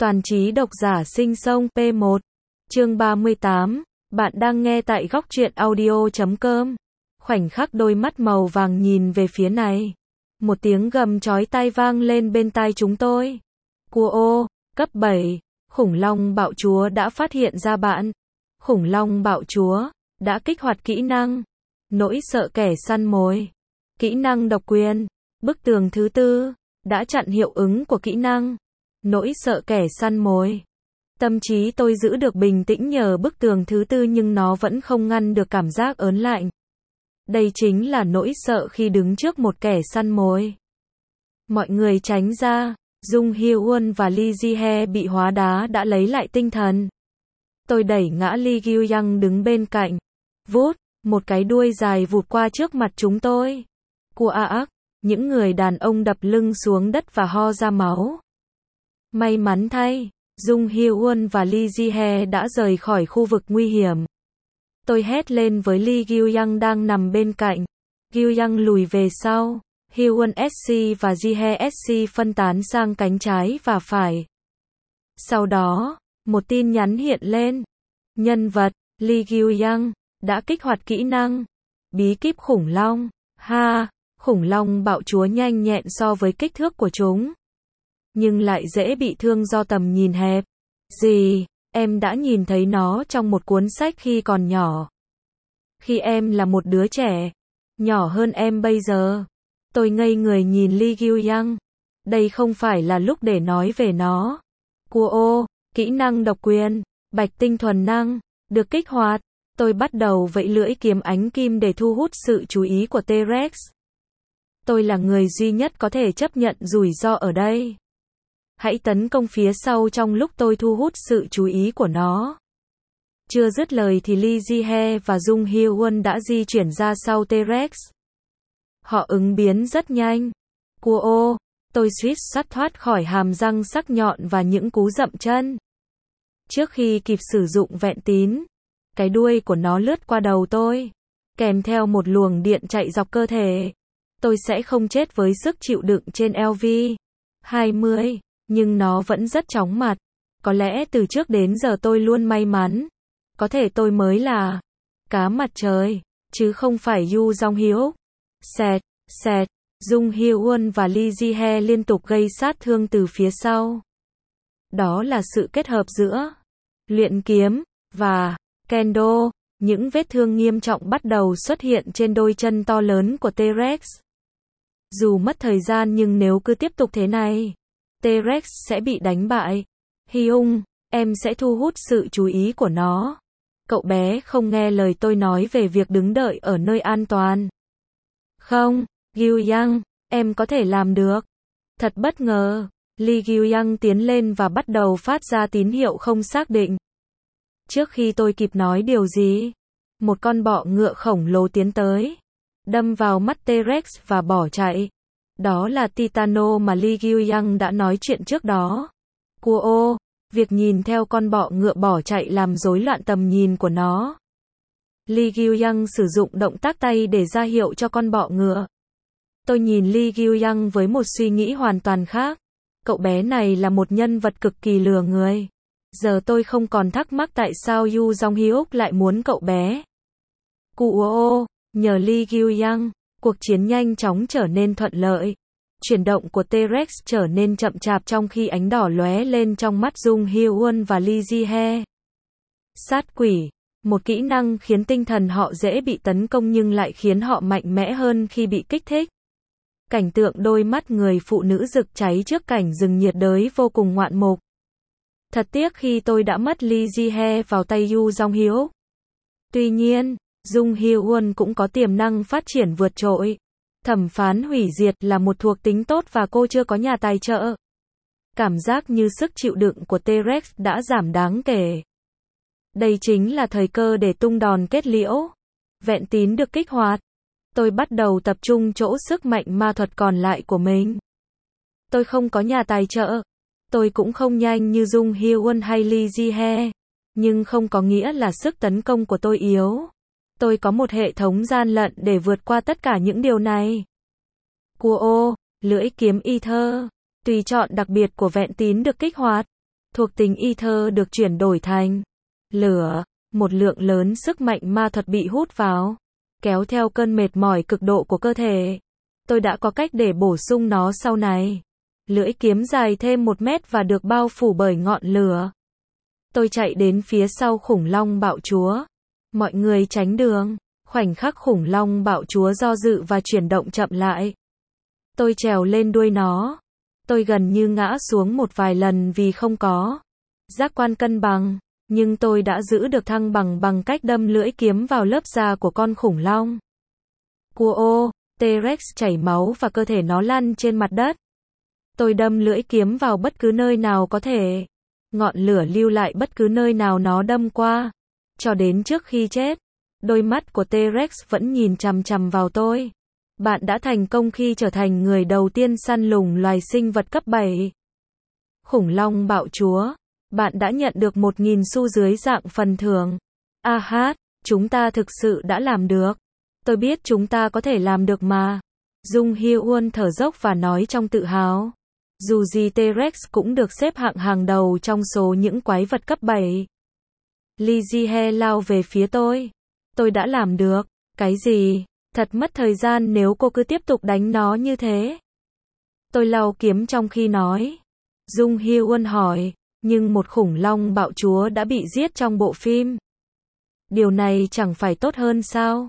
Toàn trí độc giả sinh sông P1. Chương 38. Bạn đang nghe tại góc truyện audio.com. Khoảnh khắc đôi mắt màu vàng nhìn về phía này. Một tiếng gầm chói tai vang lên bên tai chúng tôi. Cua ô, cấp 7. Khủng long bạo chúa đã phát hiện ra bạn. Khủng long bạo chúa đã kích hoạt kỹ năng nỗi sợ kẻ săn mồi. Kỹ năng độc quyền. Bức tường thứ tư đã chặn hiệu ứng của kỹ năng nỗi sợ kẻ săn mồi. Tâm trí tôi giữ được bình tĩnh nhờ bức tường thứ tư nhưng nó vẫn không ngăn được cảm giác ớn lạnh. Đây chính là nỗi sợ khi đứng trước một kẻ săn mồi. Mọi người tránh ra. Jung Hye-won và Lee Ji-hye bị hóa đá đã lấy lại tinh thần. Tôi đẩy ngã Lee Gyu-young đứng bên cạnh. Vút, một cái đuôi dài vụt qua trước mặt chúng tôi. Cua ác, những người đàn ông đập lưng xuống đất và ho ra máu. May mắn thay, Jung Hye-won và Lee Ji-hye đã rời khỏi khu vực nguy hiểm. Tôi hét lên với Lee Gyu-young đang nằm bên cạnh. Gyu-young lùi về sau. Hye-won SC và Ji-hye SC phân tán sang cánh trái và phải. Sau đó, một tin nhắn hiện lên. Nhân vật, Lee Gyu-young, đã kích hoạt kỹ năng bí kíp khủng long. Ha, khủng long bạo chúa nhanh nhẹn so với kích thước của chúng. Nhưng lại dễ bị thương do tầm nhìn hẹp. Gì, em đã nhìn thấy nó trong một cuốn sách khi còn nhỏ. Khi em là một đứa trẻ, nhỏ hơn em bây giờ. Tôi ngây người nhìn Lee Gyu-young. Đây không phải là lúc để nói về nó. Cua ô, kỹ năng độc quyền, bạch tinh thuần năng, được kích hoạt. Tôi bắt đầu vẫy lưỡi kiếm ánh kim để thu hút sự chú ý của T-Rex. Tôi là người duy nhất có thể chấp nhận rủi ro ở đây. Hãy tấn công phía sau trong lúc tôi thu hút sự chú ý của nó. Chưa dứt lời thì Lee Ji-hye và Jung Hye-won đã di chuyển ra sau T-Rex. Họ ứng biến rất nhanh. Cua ô, tôi suýt sắt thoát khỏi hàm răng sắc nhọn và những cú dậm chân. Trước khi kịp sử dụng vẹn tín, cái đuôi của nó lướt qua đầu tôi, kèm theo một luồng điện chạy dọc cơ thể. Tôi sẽ không chết với sức chịu đựng trên LV20, nhưng nó vẫn rất chóng mặt. Có lẽ từ trước đến giờ tôi luôn may mắn. Có thể tôi mới là cá mặt trời, chứ không phải Yu Jong-hyuk. Xẹt, xẹt, Jung Hye-won và Lee Ji-hye liên tục gây sát thương từ phía sau. Đó là sự kết hợp giữa luyện kiếm và kendo. Những vết thương nghiêm trọng bắt đầu xuất hiện trên đôi chân to lớn của T-Rex. Dù mất thời gian nhưng nếu cứ tiếp tục thế này, T-Rex sẽ bị đánh bại. Hyung, em sẽ thu hút sự chú ý của nó. Cậu bé không nghe lời tôi nói về việc đứng đợi ở nơi an toàn. Không, Gyu-young, em có thể làm được. Thật bất ngờ, Lee Gyu-young tiến lên và bắt đầu phát ra tín hiệu không xác định. Trước khi tôi kịp nói điều gì, một con bọ ngựa khổng lồ tiến tới, đâm vào mắt T-Rex và bỏ chạy. Đó là Titano mà Lee Gyu-young đã nói chuyện trước đó. Cua ô, việc nhìn theo con bọ ngựa bỏ chạy làm rối loạn tầm nhìn của nó. Lee Gyu-young sử dụng động tác tay để ra hiệu cho con bọ ngựa. Tôi nhìn Lee Gyu-young với một suy nghĩ hoàn toàn khác. Cậu bé này là một nhân vật cực kỳ lừa người. Giờ tôi không còn thắc mắc tại sao Yu Jong-hyuk lại muốn cậu bé. Cua ô, nhờ Lee Gyu-young, cuộc chiến nhanh chóng trở nên thuận lợi. Chuyển động của T-Rex trở nên chậm chạp trong khi ánh đỏ lóe lên trong mắt Jung Hye-won và Lee Ji-hye. Sát quỷ, một kỹ năng khiến tinh thần họ dễ bị tấn công nhưng lại khiến họ mạnh mẽ hơn khi bị kích thích. Cảnh tượng đôi mắt người phụ nữ rực cháy trước cảnh rừng nhiệt đới vô cùng ngoạn mục. Thật tiếc khi tôi đã mất Lee Ji-hye vào tay Yu Jong-hyuk. Tuy nhiên, Jung Hye-won cũng có tiềm năng phát triển vượt trội. Thẩm phán hủy diệt là một thuộc tính tốt và cô chưa có nhà tài trợ. Cảm giác như sức chịu đựng của T-Rex đã giảm đáng kể. Đây chính là thời cơ để tung đòn kết liễu. Vẹn tín được kích hoạt. Tôi bắt đầu tập trung chỗ sức mạnh ma thuật còn lại của mình. Tôi không có nhà tài trợ. Tôi cũng không nhanh như Jung Hye-won hay Lee Ji-hye. Nhưng không có nghĩa là sức tấn công của tôi yếu. Tôi có một hệ thống gian lận để vượt qua tất cả những điều này. Cua ô, lưỡi kiếm Ether. Tùy chọn đặc biệt của vẹn tín được kích hoạt. Thuộc tính ether được chuyển đổi thành lửa, một lượng lớn sức mạnh ma thuật bị hút vào, kéo theo cơn mệt mỏi cực độ của cơ thể. Tôi đã có cách để bổ sung nó sau này. Lưỡi kiếm dài thêm 1 mét và được bao phủ bởi ngọn lửa. Tôi chạy đến phía sau khủng long bạo chúa. Mọi người tránh đường. Khoảnh khắc khủng long bạo chúa do dự và chuyển động chậm lại. Tôi trèo lên đuôi nó. Tôi gần như ngã xuống một vài lần vì không có giác quan cân bằng, nhưng tôi đã giữ được thăng bằng bằng cách đâm lưỡi kiếm vào lớp da của con khủng long. Cua ô, T-Rex chảy máu và cơ thể nó lăn trên mặt đất. Tôi đâm lưỡi kiếm vào bất cứ nơi nào có thể. Ngọn lửa lưu lại bất cứ nơi nào nó đâm qua. Cho đến trước khi chết, đôi mắt của T-Rex vẫn nhìn chằm chằm vào tôi. Bạn đã thành công khi trở thành người đầu tiên săn lùng loài sinh vật cấp 7. Khủng long bạo chúa. Bạn đã nhận được 1.000 xu dưới dạng phần thưởng. Chúng ta thực sự đã làm được. Tôi biết chúng ta có thể làm được mà. Jung Hye-won thở dốc và nói trong tự hào. Dù gì T-Rex cũng được xếp hạng hàng đầu trong số những quái vật cấp 7. Lee Ji-hye lao về phía tôi. Tôi đã làm được. Cái gì? Thật mất thời gian nếu cô cứ tiếp tục đánh nó như thế. Tôi lau kiếm trong khi nói. Jung Hye-won hỏi. Nhưng một khủng long bạo chúa đã bị giết trong bộ phim. Điều này chẳng phải tốt hơn sao?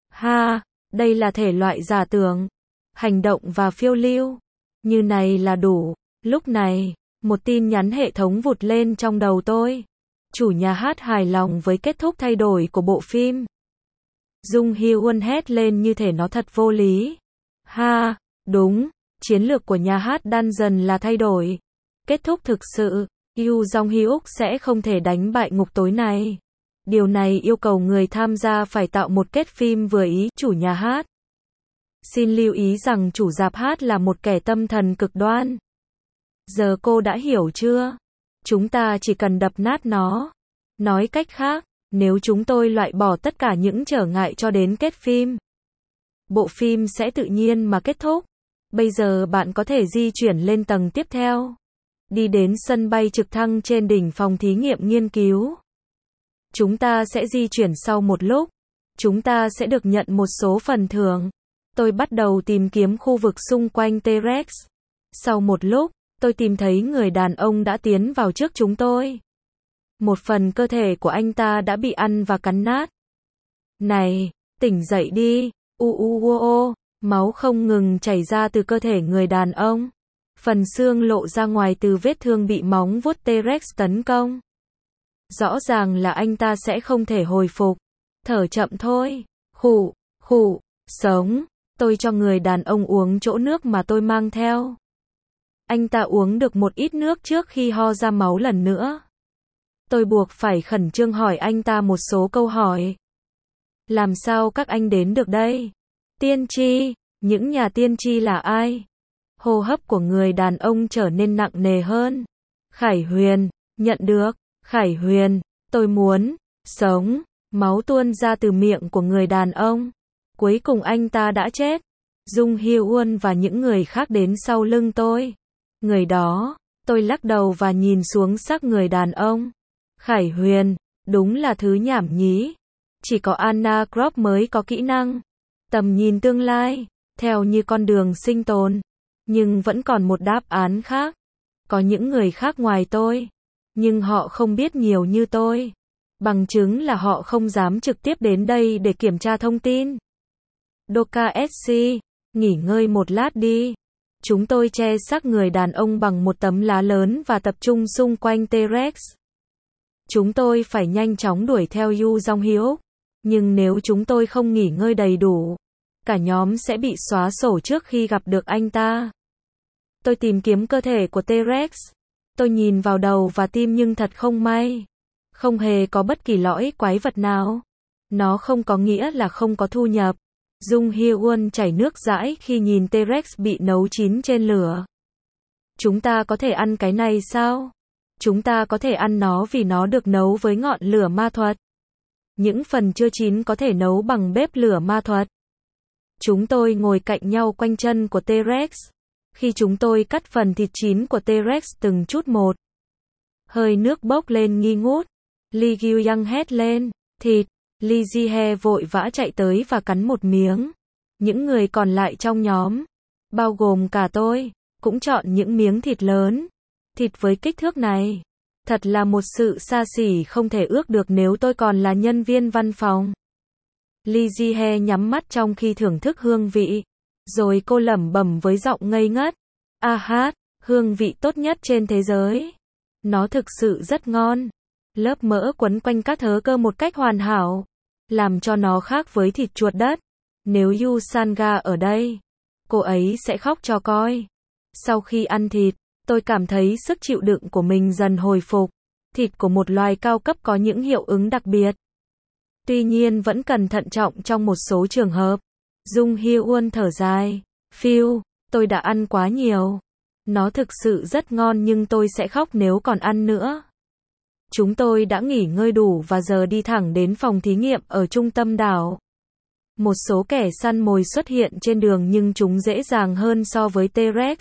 Đây là thể loại giả tưởng, hành động và phiêu lưu. Như này là đủ. Lúc này, một tin nhắn hệ thống vụt lên trong đầu tôi. Chủ nhà hát hài lòng với kết thúc thay đổi của bộ phim. Jung Hye-won hét lên như thể nó thật vô lý. Đúng, chiến lược của nhà hát Dungeon là thay đổi. Kết thúc thực sự, Yoo Jong-hyuk sẽ không thể đánh bại ngục tối này. Điều này yêu cầu người tham gia phải tạo một kết phim vừa ý. Chủ nhà hát. Xin lưu ý rằng chủ rạp hát là một kẻ tâm thần cực đoan. Giờ cô đã hiểu chưa? Chúng ta chỉ cần đập nát nó. Nói cách khác, nếu chúng tôi loại bỏ tất cả những trở ngại cho đến kết phim, bộ phim sẽ tự nhiên mà kết thúc. Bây giờ bạn có thể di chuyển lên tầng tiếp theo. Đi đến sân bay trực thăng trên đỉnh phòng thí nghiệm nghiên cứu. Chúng ta sẽ di chuyển sau một lúc. Chúng ta sẽ được nhận một số phần thưởng. Tôi bắt đầu tìm kiếm khu vực xung quanh T-Rex. Sau một lúc, tôi tìm thấy người đàn ông đã tiến vào trước chúng tôi. Một phần cơ thể của anh ta đã bị ăn và cắn nát. Này, tỉnh dậy đi. Máu không ngừng chảy ra từ cơ thể người đàn ông. Phần xương lộ ra ngoài từ vết thương bị móng vuốt T-Rex tấn công. Rõ ràng là anh ta sẽ không thể hồi phục. Thở chậm thôi. Sống. Tôi cho người đàn ông uống chỗ nước mà tôi mang theo. Anh ta uống được một ít nước trước khi ho ra máu lần nữa. Tôi buộc phải khẩn trương hỏi anh ta một số câu hỏi. Làm sao các anh đến được đây? Tiên tri, những nhà tiên tri là ai? Hô hấp của người đàn ông trở nên nặng nề hơn. Khải Huyền, nhận được. Khải Huyền, tôi muốn sống. Máu tuôn ra từ miệng của người đàn ông. Cuối cùng anh ta đã chết. Jung Hye-won và những người khác đến sau lưng tôi. Người đó, tôi lắc đầu và nhìn xuống xác người đàn ông. Khải Huyền, đúng là thứ nhảm nhí. Chỉ có Anna Croft mới có kỹ năng tầm nhìn tương lai, theo như con đường sinh tồn. Nhưng vẫn còn một đáp án khác. Có những người khác ngoài tôi. Nhưng họ không biết nhiều như tôi. Bằng chứng là họ không dám trực tiếp đến đây để kiểm tra thông tin. Doka SC, nghỉ ngơi một lát đi. Chúng tôi che xác người đàn ông bằng một tấm lá lớn và tập trung xung quanh T-Rex. Chúng tôi phải nhanh chóng đuổi theo Yoo Jong-hyuk. Nhưng nếu chúng tôi không nghỉ ngơi đầy đủ, cả nhóm sẽ bị xóa sổ trước khi gặp được anh ta. Tôi tìm kiếm cơ thể của T-Rex. Tôi nhìn vào đầu và tim nhưng thật không may. Không hề có bất kỳ lõi quái vật nào. Nó không có nghĩa là không có thu nhập. Jung Hye-won chảy nước dãi khi nhìn T-Rex bị nấu chín trên lửa. Chúng ta có thể ăn cái này sao? Chúng ta có thể ăn nó vì nó được nấu với ngọn lửa ma thuật. Những phần chưa chín có thể nấu bằng bếp lửa ma thuật. Chúng tôi ngồi cạnh nhau quanh chân của T-Rex. Khi chúng tôi cắt phần thịt chín của T-Rex từng chút một. Hơi nước bốc lên nghi ngút. Lee Gyu-young hét lên. Thịt. Lee Ji-hye vội vã chạy tới và cắn một miếng. Những người còn lại trong nhóm, bao gồm cả tôi, cũng chọn những miếng thịt lớn. Thịt với kích thước này, thật là một sự xa xỉ không thể ước được nếu tôi còn là nhân viên văn phòng. Lee Ji-hye nhắm mắt trong khi thưởng thức hương vị. Rồi cô lẩm bẩm với giọng ngây ngất. Hương vị tốt nhất trên thế giới. Nó thực sự rất ngon. Lớp mỡ quấn quanh các thớ cơ một cách hoàn hảo, làm cho nó khác với thịt chuột đất. Nếu Yu Sanga ở đây, cô ấy sẽ khóc cho coi. Sau khi ăn thịt, tôi cảm thấy sức chịu đựng của mình dần hồi phục. Thịt của một loài cao cấp có những hiệu ứng đặc biệt. Tuy nhiên vẫn cần thận trọng trong một số trường hợp. Jung Hye-won thở dài. Phiu, tôi đã ăn quá nhiều. Nó thực sự rất ngon nhưng tôi sẽ khóc nếu còn ăn nữa. Chúng tôi đã nghỉ ngơi đủ và giờ đi thẳng đến phòng thí nghiệm ở trung tâm đảo. Một số kẻ săn mồi xuất hiện trên đường nhưng chúng dễ dàng hơn so với T-Rex.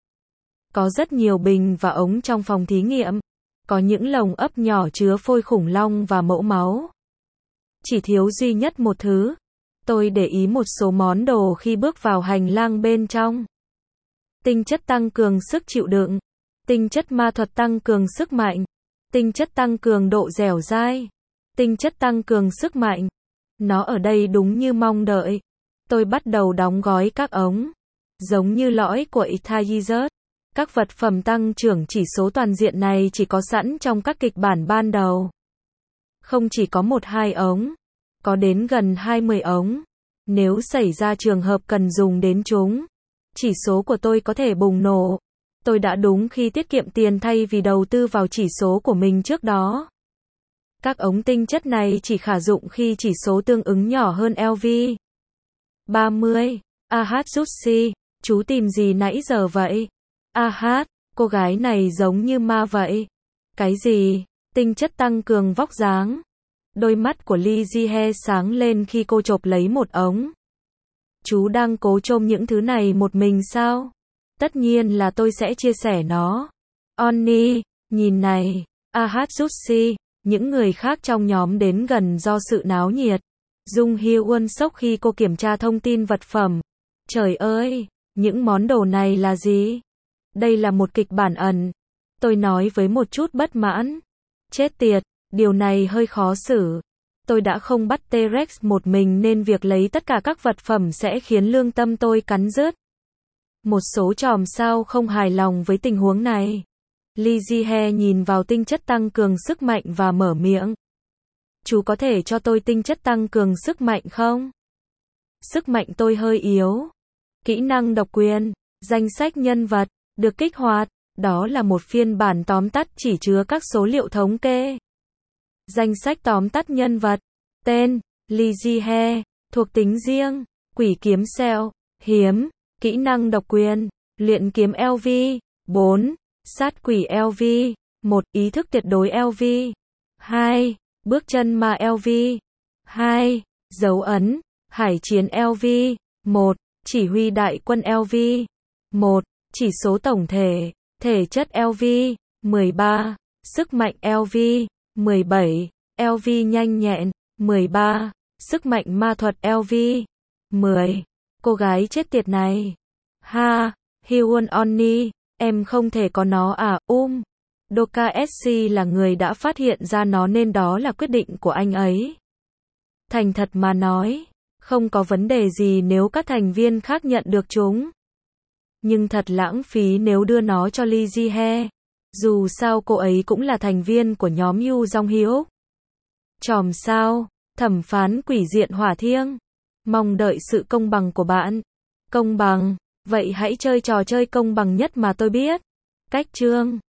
Có rất nhiều bình và ống trong phòng thí nghiệm. Có những lồng ấp nhỏ chứa phôi khủng long và mẫu máu. Chỉ thiếu duy nhất một thứ. Tôi để ý một số món đồ khi bước vào hành lang bên trong. Tinh chất tăng cường sức chịu đựng. Tinh chất ma thuật tăng cường sức mạnh. Tinh chất tăng cường độ dẻo dai. Tinh chất tăng cường sức mạnh. Nó ở đây đúng như mong đợi. Tôi bắt đầu đóng gói các ống. Giống như lõi của Ithayizert. Các vật phẩm tăng trưởng chỉ số toàn diện này chỉ có sẵn trong các kịch bản ban đầu. Không chỉ có 1-2 ống. Có đến gần 20 ống. Nếu xảy ra trường hợp cần dùng đến chúng, chỉ số của tôi có thể bùng nổ. Tôi đã đúng khi tiết kiệm tiền thay vì đầu tư vào chỉ số của mình trước đó. Các ống tinh chất này chỉ khả dụng khi chỉ số tương ứng nhỏ hơn LV. 30. Jutsi, chú tìm gì nãy giờ vậy? Cô gái này giống như ma vậy. Cái gì? Tinh chất tăng cường vóc dáng. Đôi mắt của Lee Ji-hye sáng lên khi cô chộp lấy một ống. Chú đang cố trông những thứ này một mình sao? Tất nhiên là tôi sẽ chia sẻ nó. Onni, nhìn này. Jutsi, những người khác trong nhóm đến gần do sự náo nhiệt. Jung Hye-won sốc khi cô kiểm tra thông tin vật phẩm. Trời ơi, những món đồ này là gì? Đây là một kịch bản ẩn. Tôi nói với một chút bất mãn. Chết tiệt, điều này hơi khó xử. Tôi đã không bắt T-Rex một mình nên việc lấy tất cả các vật phẩm sẽ khiến lương tâm tôi cắn rứt. Một số chòm sao không hài lòng với tình huống này. Lee Ji-hye nhìn vào tinh chất tăng cường sức mạnh và mở miệng. Chú có thể cho tôi tinh chất tăng cường sức mạnh không? Sức mạnh tôi hơi yếu. Kỹ năng độc quyền, danh sách nhân vật, được kích hoạt. Đó là một phiên bản tóm tắt chỉ chứa các số liệu thống kê. Danh sách tóm tắt nhân vật. Tên, Lee Ji-hye. Thuộc tính riêng, quỷ kiếm Seo, hiếm. Kỹ năng độc quyền, luyện kiếm LV. 4. Sát quỷ LV. 1. Ý thức tuyệt đối LV. 2. Bước chân ma LV. 2. Dấu ấn, hải chiến LV. 1. Chỉ huy đại quân LV. 1. Chỉ số tổng thể, thể chất LV. 13. Sức mạnh LV. 17. LV nhanh nhẹn. 13. Sức mạnh ma thuật LV. 10. Cô gái chết tiệt này. Hye-won Onni, em không thể có nó à? Doka SC là người đã phát hiện ra nó nên đó là quyết định của anh ấy. Thành thật mà nói, không có vấn đề gì nếu các thành viên khác nhận được chúng. Nhưng thật lãng phí nếu đưa nó cho Lee Ji-hye. Dù sao cô ấy cũng là thành viên của nhóm Yu Jong-hyuk. Chòm sao, thẩm phán quỷ diện hỏa thiêng. Mong đợi sự công bằng của bạn. Công bằng, vậy hãy chơi trò chơi công bằng nhất mà tôi biết. Cách chương